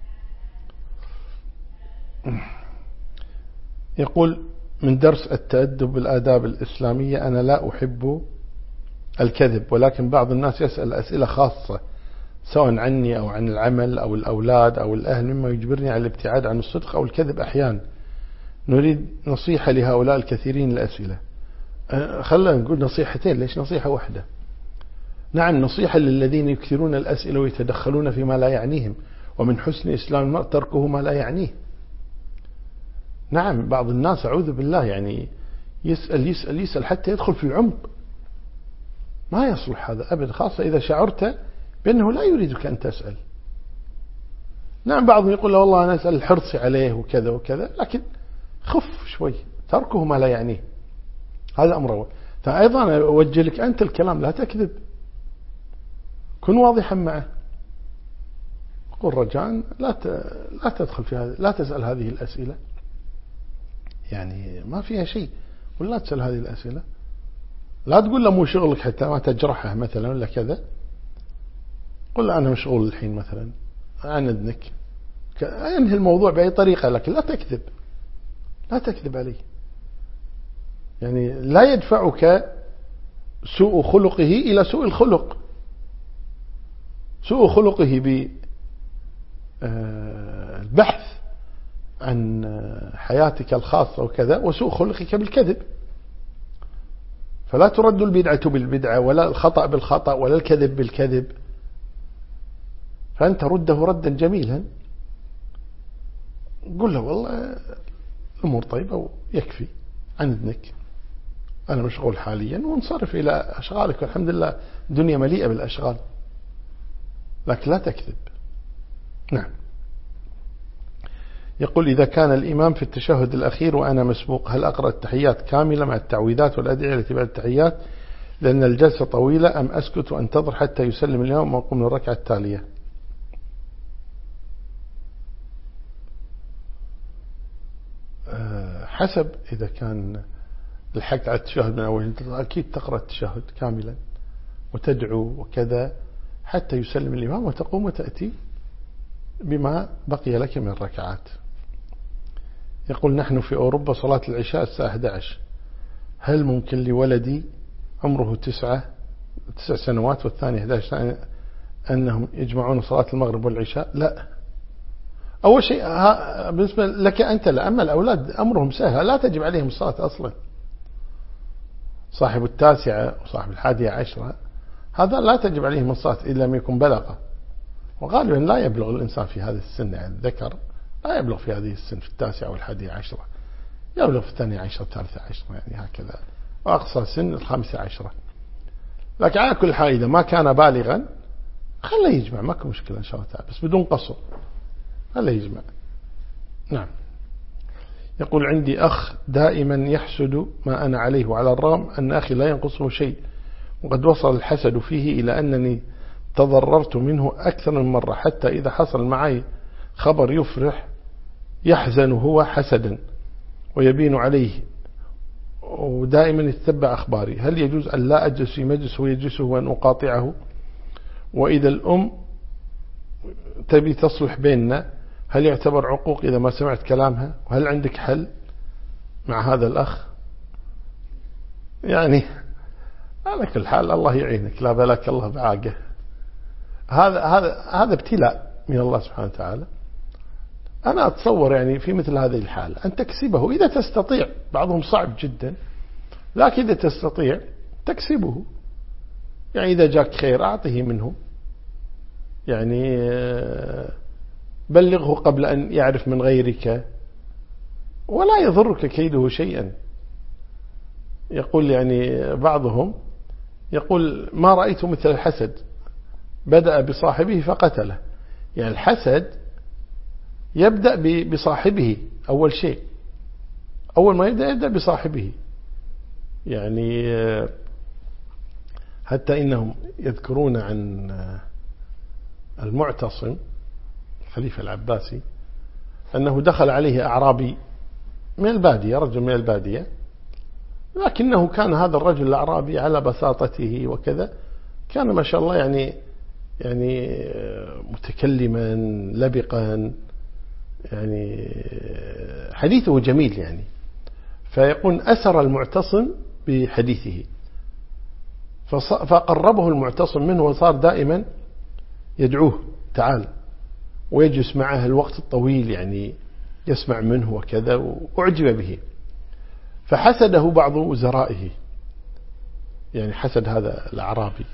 [SPEAKER 1] يقول من درس التأدب بالآداب الإسلامية، أنا لا أحب الكذب، ولكن بعض الناس يسأل أسئلة خاصة سواء عني أو عن العمل أو الأولاد أو الأهل، مما يجبرني على الابتعاد عن الصدق أو الكذب أحيانا. نريد نصيحة لهؤلاء الكثيرين الأسئلة. خلنا نقول نصيحتين، ليش نصيحة واحدة؟ نعم، نصيحة للذين يكثرون الأسئلة ويتدخلون فيما لا يعنيهم، ومن حسن إسلام المرء تركه ما لا يعنيه. نعم، بعض الناس أعوذ بالله يعني يسأل يسأل يسأل حتى يدخل في العمق، ما يصلح هذا أبدا، خاصة إذا شعرت بأنه لا يريدك أن تسأل. نعم، بعضهم يقول له والله أنا أسأل الحرص عليه وكذا وكذا، لكن خف شوي، تركه ما لا يعنيه، هذا أمر أول. فأيضا أوجه لك أنت الكلام، لا تكذب، كن واضحا معه، قل رجاء لا لا تدخل في هذا، لا تسأل هذه الأسئلة، يعني ما فيها شيء، ولا تسأل هذه الأسئلة. لا تقول له مو شغلك حتى ما تجرحه مثلا ولا كذا، قل له أنا مشغول الحين مثلا عن إذنك، انهي الموضوع بأي طريقة، لكن لا تكذب، لا تكذب عليه. يعني لا يدفعك سوء خلقه إلى سوء الخلق، سوء خلقه بالبحث عن حياتك الخاصة وكذا، وسوء خلقك بالكذب. فلا ترد البدعة بالبدعة، ولا الخطأ بالخطأ، ولا الكذب بالكذب، فأنت رده ردا جميلا، قل له والله الأمور طيبة ويكفي عن إذنك، أنا مشغول حاليا، وانصرف إلى أشغالك، والحمد لله الدنيا مليئة بالأشغال، لكن لا تكذب. نعم. يقول إذا كان الإمام في التشهد الأخير وأنا مسبوق، هل أقرأ التحيات كاملة مع التعويذات والأدعية التي بعد التحيات لأن الجلسة طويلة، أم أسكت وأنتظر حتى يسلم الإمام وأقوم من الركعة التالية؟ حسب، إذا كان لحقت على التشهد من أول أكيد تقرأ التشهد كاملا وتدعو وكذا حتى يسلم الإمام، وتقوم وتأتي بما بقي لك من الركعات. يقول نحن في أوروبا صلاة العشاء الساعة أحد عشر، هل ممكن لولدي عمره تسعة تسع سنوات والثاني أحد عشر سنة أنهم يجمعون صلاة المغرب والعشاء؟ لا، أول شيء بالنسبة لك أنت لا، أما الأولاد أمرهم سهل، لا تجب عليهم الصلاة أصلا، صاحب التاسعة وصاحب الحادية عشرة هذا لا تجب عليه منصات إلا لم يكن بلغ، وغالبا لا يبلغ الإنسان في هذا السن، يعني الذكر لا يبلغ في هذه السن في التاسعة والحادية عشرة، يبلغ في الثانية عشرة الثالثة عشرة يعني هكذا، وأقصى سن الخامسة عشرة. لكن على كل حال إذا ما كان بالغا خليه يجمع، ما كان مشكلة إن شاء الله تعالى، بس بدون قصر خليه يجمع. نعم. يقول عندي أخ دائما يحسد ما أنا عليه، وعلى الرغم أن أخي لا ينقصه شيء، وقد وصل الحسد فيه إلى أنني تضررت منه أكثر من مرة، حتى إذا حصل معي خبر يفرح يحزن هو حسدا ويبين عليه، ودائما يتبع أخباري. هل يجوز أن لا أجلس في مجلس ويجلسه وأن أقاطعه؟ وإذا الأم تبي تصلح بيننا هل يعتبر عقوق إذا ما سمعت كلامها؟ وهل عندك حل مع هذا الأخ؟ يعني على كل حال الله يعينك، لا بلاك الله بعاقه. هذا هذا هذا ابتلاء من الله سبحانه وتعالى. أنا أتصور يعني في مثل هذه الحالة أن تكسبه إذا تستطيع، بعضهم صعب جدا، لكن إذا تستطيع تكسبه. يعني إذا جاك خير أعطه منه، يعني بلغه قبل أن يعرف من غيرك، ولا يضرك كيده شيئا. يقول يعني بعضهم يقول ما رأيت مثل الحسد، بدأ بصاحبه فقتله. يعني الحسد يبدأ بصاحبه أول شيء، أول ما يبدأ يبدأ بصاحبه. يعني حتى إنهم يذكرون عن المعتصم الخليفة العباسي أنه دخل عليه أعرابي من البادية، رجل من البادية، لكنه كان هذا الرجل الأعرابي على بساطته وكذا، كان ما شاء الله يعني يعني متكلما لبقا، يعني حديثه جميل يعني. فيقول أسر المعتصم بحديثه، فقربه المعتصم منه وصار دائما يدعوه تعال، ويجلس معه الوقت الطويل يعني يسمع منه وكذا، وأعجب به. فحسده بعض وزرائه، يعني حسد هذا الأعرابي،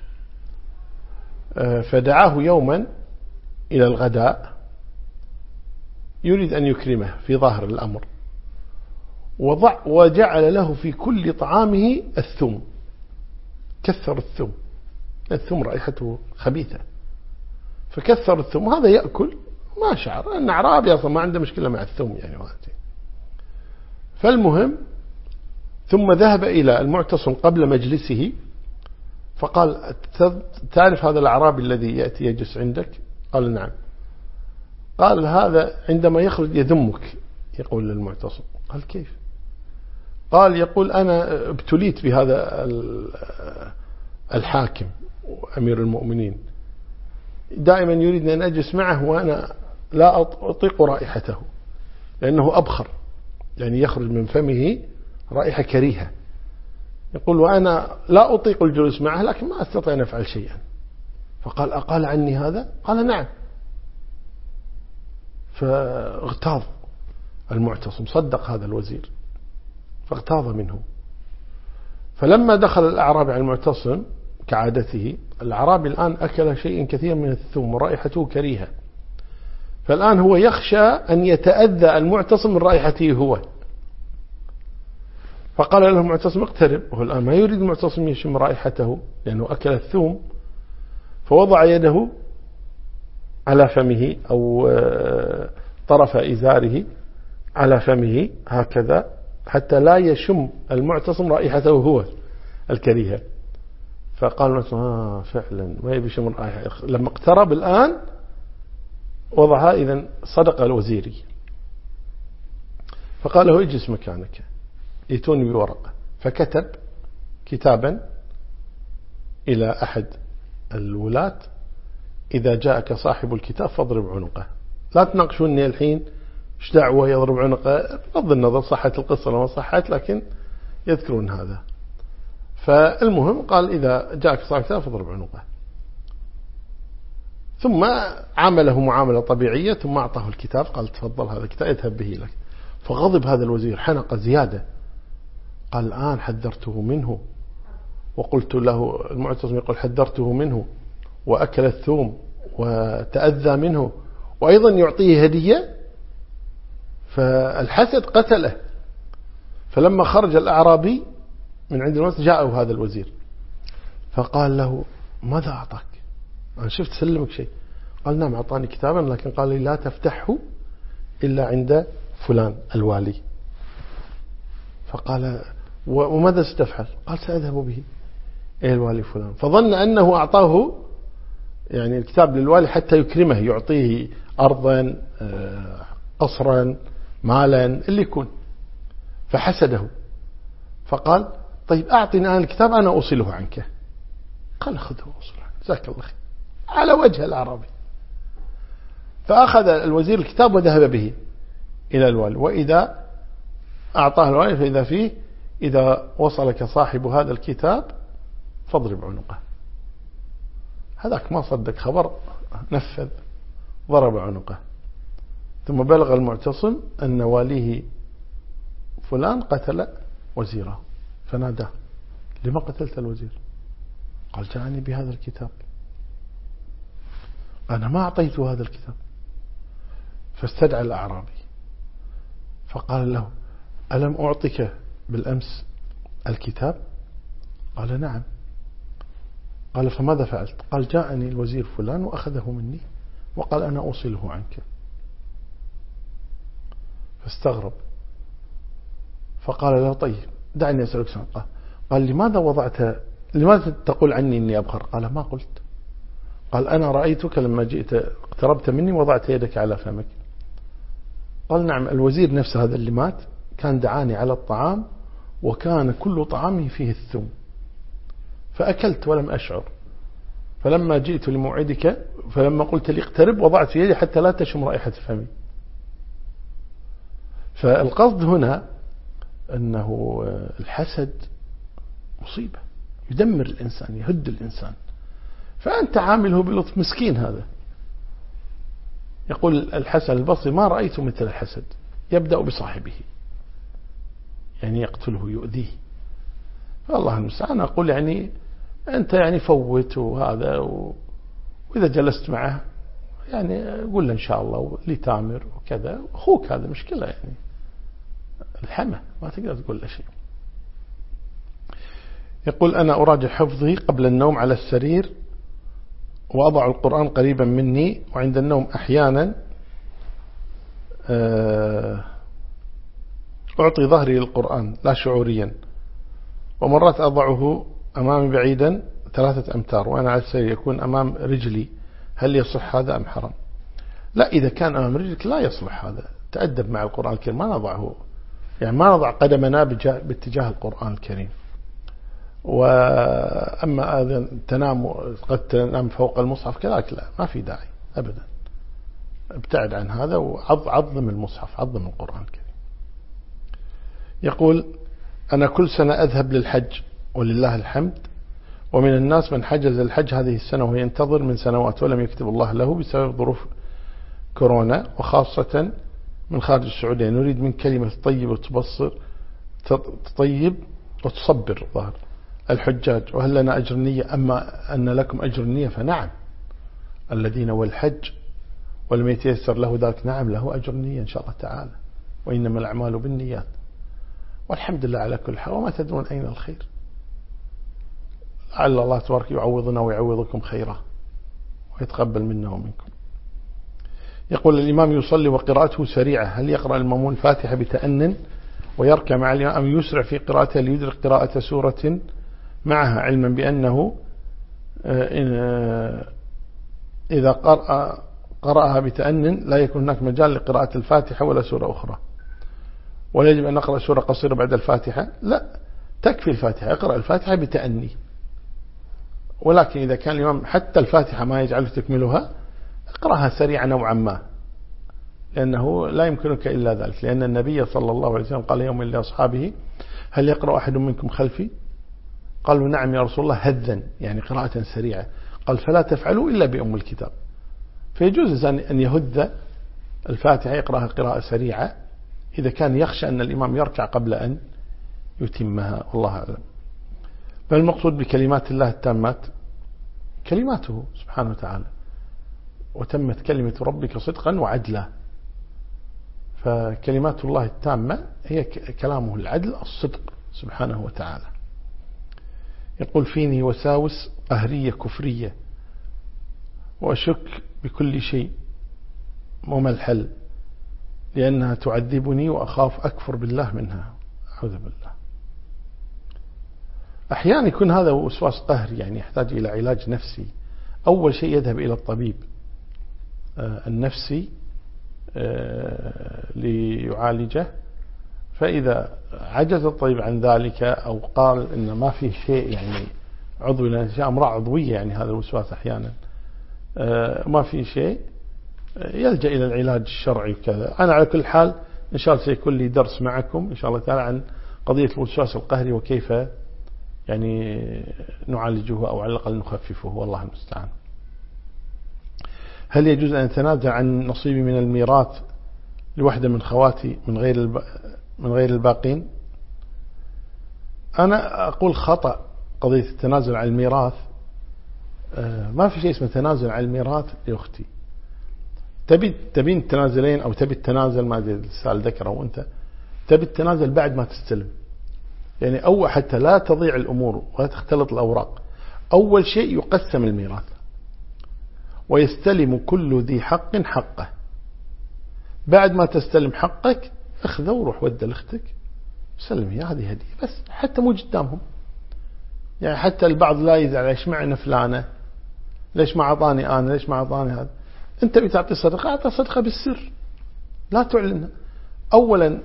[SPEAKER 1] فدعاه يوما إلى الغداء يريد أن يكرمه في ظاهر الأمر، وضع وجعل له في كل طعامه الثوم، كثر الثوم، الثوم رائحته خبيثة، فكثر الثوم. هذا يأكل ما شعر أن أعرابي أصلا ما عنده مشكلة مع الثوم يعني وهذه. فالمهم ثم ذهب إلى المعتصم قبل مجلسه فقال تعرف هذا الأعرابي الذي يأتي يجلس عندك؟ قال نعم. قال هذا عندما يخرج يذمك، يقول للمعتصم. قال كيف؟ قال يقول أنا ابتليت بهذا الحاكم وأمير المؤمنين، دائما يريد أن أجلس معه وأنا لا أطيق رائحته، لأنه أبخر، يعني يخرج من فمه رائحة كريهة. يقول وأنا لا أطيق الجلوس معه، لكن ما أستطيع أن أفعل شيئا. فقال أقال عني هذا؟ قال نعم. فاغتاظ المعتصم، صدق هذا الوزير فاغتاظ منه. فلما دخل الأعرابي على المعتصم كعادته، الأعرابي الآن أكل شيء كثير من الثوم ورائحته كريهة، فالآن هو يخشى أن يتأذى المعتصم من رائحته هو. فقال له المعتصم اقترب، وهو الآن ما يريد المعتصم يشم رائحته لأنه أكل الثوم، فوضع يده على فمه أو طرف إزاره على فمه هكذا حتى لا يشم المعتصم رائحته هو الكريهة. فقال المعتصم آه فعلا ما يبي يشم رائحة. لما اقترب الآن وضعها، إذن صدق الوزيري. فقال له اجلس مكانك، ائتوني بورقة. فكتب كتابا إلى أحد الولاة إذا جاءك صاحب الكتاب فاضرب عنقه. لا تناقشوني الحين ايش دعوة يضرب عنقه، بغض النظر صحت القصة لو ما صحت، لكن يذكرون هذا. فالمهم قال إذا جاءك صاحب الكتاب فاضرب عنقه. ثم عامله معاملة طبيعية، ثم أعطاه الكتاب قال تفضل هذا الكتاب اذهب به لك. فغضب هذا الوزير، حنق زيادة، قال الآن حذرته منه وقلت له المعتصم يقول حذرته منه وأكل الثوم وتأذى منه وأيضا يعطيه هدية، فالحسد قتله. فلما خرج الأعرابي من عند المسجد جاءه هذا الوزير فقال له ماذا أعطاك؟ أنا شفت سلمك شيء. قال نعم أعطاني كتابا لكن قال لي لا تفتحه إلا عند فلان الوالي. فقال وماذا ستفعل؟ قال سأذهب به إلى الوالي فلان. فظن أنه أعطاه يعني الكتاب للوالي حتى يكرمه، يعطيه أرضا قصرا مالا اللي يكون، فحسده. فقال طيب أعطني أنا الكتاب أنا أوصله عنك. قال خذه وأوصله عنك جزاك الله خير، على وجه الأعرابي. فأخذ الوزير الكتاب وذهب به إلى الوالي، وإذا أعطاه الوالي فإذا فيه إذا وصلك صاحب هذا الكتاب فاضرب عنقه. هذاك ما صدق خبر، نفذ ضرب عنقه. ثم بلغ المعتصم أن واليه فلان قتل وزيره، فناداه لما قتلت الوزير؟ قال جاءني بهذا الكتاب. أنا ما أعطيته هذا الكتاب. فاستدعى الأعرابي فقال له ألم أعطيك بالأمس الكتاب؟ قال نعم. قال فماذا فعلت؟ قال جاءني الوزير فلان وأخذه مني وقال أنا أوصله عنك. فاستغرب فقال له طيب دعني أسألك سؤال. قال لماذا وضعت لماذا تقول عني إني أبخر؟ قال ما قلت. قال أنا رأيتك لما جئت اقتربت مني وضعت يدك على فمك. قال نعم الوزير نفسه هذا اللي مات كان دعاني على الطعام وكان كل طعامه فيه الثوم فأكلت ولم أشعر، فلما جئت لموعدك فلما قلت لي اقترب وضعت في يدي حتى لا تشم رائحة فمي. فالقصد هنا أنه الحسد مصيبة يدمر الإنسان يهد الإنسان، فأنت عامله بلطف. مسكين هذا. يقول الحسن البصري ما رأيت مثل الحسد، يبدأ بصاحبه يعني يقتله يؤذيه. فالله المستعان. أقول يعني أنت يعني فوت وهذا و... وإذا جلست معه يعني قل له إن شاء الله لي تامر وكذا، أخوك هذا مشكلة يعني الحمى ما تقدر تقول له شيء. يقول أنا أراجع حفظي قبل النوم على السرير وأضع القرآن قريبا مني، وعند النوم أحيانا أعطي ظهري للقرآن لا شعوريا، ومرات أضعه أمامي بعيدا ثلاثة أمتار وأنا على السرير يكون أمام رجلي. هل يصح هذا أم حرام؟ لا، إذا كان أمام رجلك لا يصلح هذا. تأدب مع القرآن الكريم، ما نضعه يعني ما نضع قدمنا باتجاه القرآن الكريم. وأما أذن تنام قد تنام فوق المصحف كذلك لا، ما في داعي أبدا. ابتعد عن هذا وعظم المصحف، عظم القرآن الكريم. يقول أنا كل سنة أذهب للحج ولله الحمد، ومن الناس من حجز الحج هذه السنة وهو ينتظر من سنوات ولم يكتب الله له بسبب ظروف كورونا، وخاصة من خارج السعودية. نريد من كلمة طيب وتبصر تطيب وتصبر ظهر الحجاج، وهل لنا أجر النية؟ أما أن لكم أجر النية فنعم، الذين والحج ولم يتيسر له ذلك نعم له أجر النية إن شاء الله تعالى، وإنما الأعمال بالنيات، والحمد لله على كل حال، وما تدرون أين الخير. لعل الله تبارك يعوضنا ويعوضكم خيرا ويتقبل منا ومنكم. يقول الإمام يصلي وقراءته سريعة، هل يقرأ المأمون الفاتحة بتأنن ويركع مع الإمام أم يسرع في قراءته ليدرك قراءة سورة معها، علما بأنه إذا قرأ قرأها بتأنن لا يكون هناك مجال لقراءة الفاتحة ولا سورة أخرى، ولا يجب أن نقرأ سورة قصيرة بعد الفاتحة؟ لا، تكفي الفاتحة، اقرأ الفاتحة بتأني. ولكن إذا كان الإمام حتى الفاتحة ما يجعل تكملها اقرأها سريعا نوعا ما، لأنه لا يمكنك إلا ذلك، لأن النبي صلى الله عليه وسلم قال يوم لأصحابه هل يقرأ أحد منكم خلفي؟ قالوا نعم يا رسول الله هذا، يعني قراءة سريعة. قال فلا تفعلوا إلا بأم الكتاب. فيجوز أن يهذ الفاتحة يقرأها قراءة سريعة إذا كان يخشى أن الإمام يركع قبل أن يتمها، والله أعلم. فالمقصود بكلمات الله التامات كلماته سبحانه وتعالى، وتمت كلمة ربك صدقا وعدلا. فكلمات الله التامة هي كلامه العدل الصدق سبحانه وتعالى. يقول فيني وساوس قهرية كفرية وأشك بكل شيء وما الحل، لأنها تعذبني وأخاف أكفر بالله منها، أعوذ بالله. أحيانا يكون هذا وسواس قهري، يعني يحتاج إلى علاج نفسي. أول شيء يذهب إلى الطبيب النفسي ليعالجه، فإذا عجز الطبيب عن ذلك أو قال إن ما فيه شيء يعني عضوي، لأن أشياء أمراض عضوية يعني هذا الوسواس أحيانا ما فيه شيء، يلجأ إلى العلاج الشرعي وكذا. أنا على كل حال إن شاء الله سيكون لي درس معكم إن شاء الله تعالى عن قضية الوسواس القهري وكيف يعني نعالجه أو على الأقل نخففه، والله المستعان. هل يجوز أن أتنازل عن نصيبي من الميراث لوحدة من خواتي من غير الب... من غير الباقين؟ أنا أقول خطأ قضية التنازل عن الميراث. ما في شيء اسمه تنازل عن الميراث لأختي. تبي تبين التنازلين أو تبي التنازل، ما أدري السؤال ذكر أو أنت تبي التنازل بعد ما تستلم، يعني أول حتى لا تضيع الأمور ولا تختلط الأوراق. أول شيء يقسم الميراث ويستلم كل ذي حق حقه. بعد ما تستلم حقك اخذه وروح وده لأختك سلم هي، هذه هدية بس، حتى مو قدامهم. يعني حتى البعض لا يزعل ليش معنا فلانة، ليش ما أعطاني أنا، ليش ما أعطاني هذا. أنت بتعطي صدقة أعطي صدقة بالسر لا تعلنها. أولا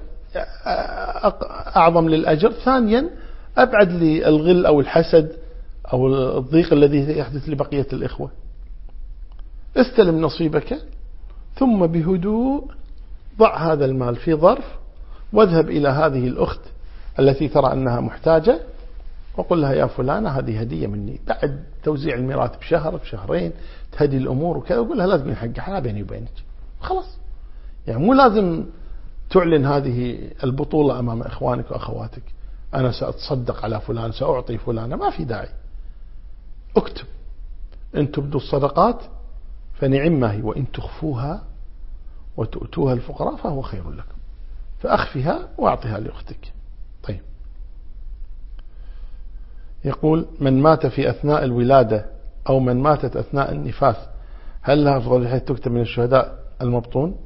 [SPEAKER 1] أعظم للأجر، ثانيا أبعد للغل أو الحسد أو الضيق الذي يحدث لبقية الإخوة. استلم نصيبك ثم بهدوء ضع هذا المال في ظرف واذهب إلى هذه الأخت التي ترى أنها محتاجة وقل لها يا فلانة هذه هدية مني. بعد توزيع الميراث بشهر بشهرين تهدي الأمور وكذا، وقل لها لازم يحقها بيني وبينك خلاص. يعني مو لازم تعلن هذه البطولة أمام إخوانك وأخواتك، أنا سأتصدق على فلان سأعطي فلانة، ما في داعي. اكتب إن تبدوا الصدقات فنعم هي، وإن تخفوها وتؤتوها الفقراء فهو خير لكم، فأخفها وأعطيها لأختك. طيب، يقول من مات في أثناء الولادة أو من ماتت أثناء النفاس هل لها أفضل بحيث تكتب من الشهداء المبطون؟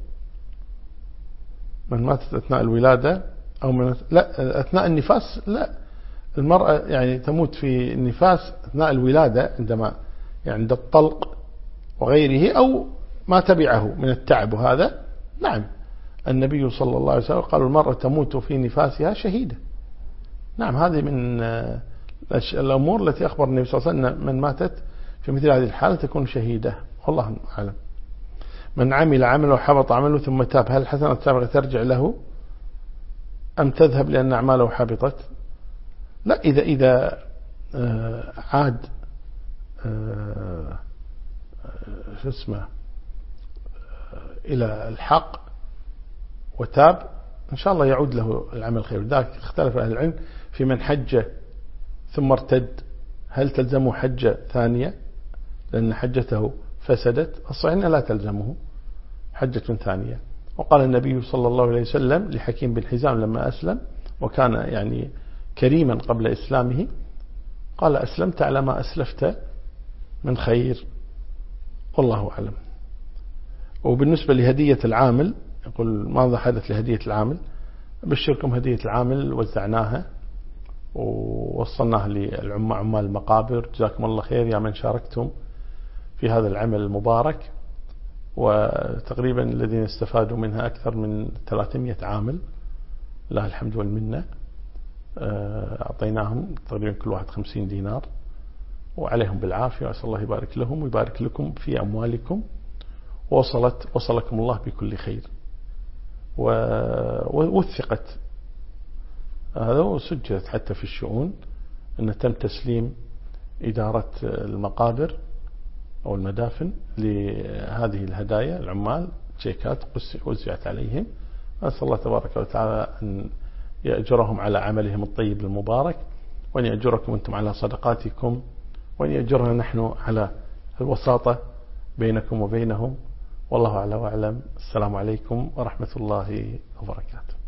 [SPEAKER 1] من ماتت أثناء الولادة أو من لا أثناء النفاس، لا، المرأة يعني تموت في النفاس أثناء الولادة عندما يعني عند الطلق وغيره أو ما تبعه من التعب، وهذا نعم النبي صلى الله عليه وسلم قال المرأة تموت في نفاسها شهيدة. نعم، هذه من الأمور التي أخبر النبي صلى الله عليه وسلم من ماتت في مثل هذه الحالة تكون شهيدة، والله أعلم. من عمل عمله وحبط عمله ثم تاب هل الحسنة السابقة ترجع له أم تذهب لأن أعماله حبطت؟ لا، إذا إذا عاد شو اسمه إلى الحق وتاب إن شاء الله يعود له العمل الخير. ذاك اختلف أهل العلم في من حج ثم ارتد هل تلزمه حجة ثانية لأن حجته فسدت؟ الصحيح أنها لا تلزمه حجة ثانية. وقال النبي صلى الله عليه وسلم لحكيم بن حزام لما أسلم وكان يعني كريما قبل إسلامه، قال أسلمت على ما أسلفت من خير، والله أعلم. وبالنسبة لهدية العامل يقول ماذا حدث لهدية العامل؟ بشركم هدية العامل وزعناها ووصلناها للعمال عمال المقابر، جزاكم الله خير يا من شاركتم في هذا العمل المبارك. وتقريبا الذين استفادوا منها أكثر من ثلاثمائة عامل، لله الحمد والمنة. أعطيناهم تقريبا كل واحد خمسين دينار وعليهم بالعافية، وأسأل الله يبارك لهم ويبارك لكم في أموالكم، وصلت وصلكم الله بكل خير. ووثقت هذا وسجلت حتى في الشؤون أن تم تسليم إدارة المقابر أو المدافن لهذه الهدايا العمال، تشيكات وزعت عليهم. أسأل الله تبارك وتعالى أن يأجرهم على عملهم الطيب المبارك وأن يأجركم أنتم على صدقاتكم، وأن يأجرنا نحن على الوساطة بينكم وبينهم. والله أعلى وأعلم. السلام عليكم ورحمة الله وبركاته.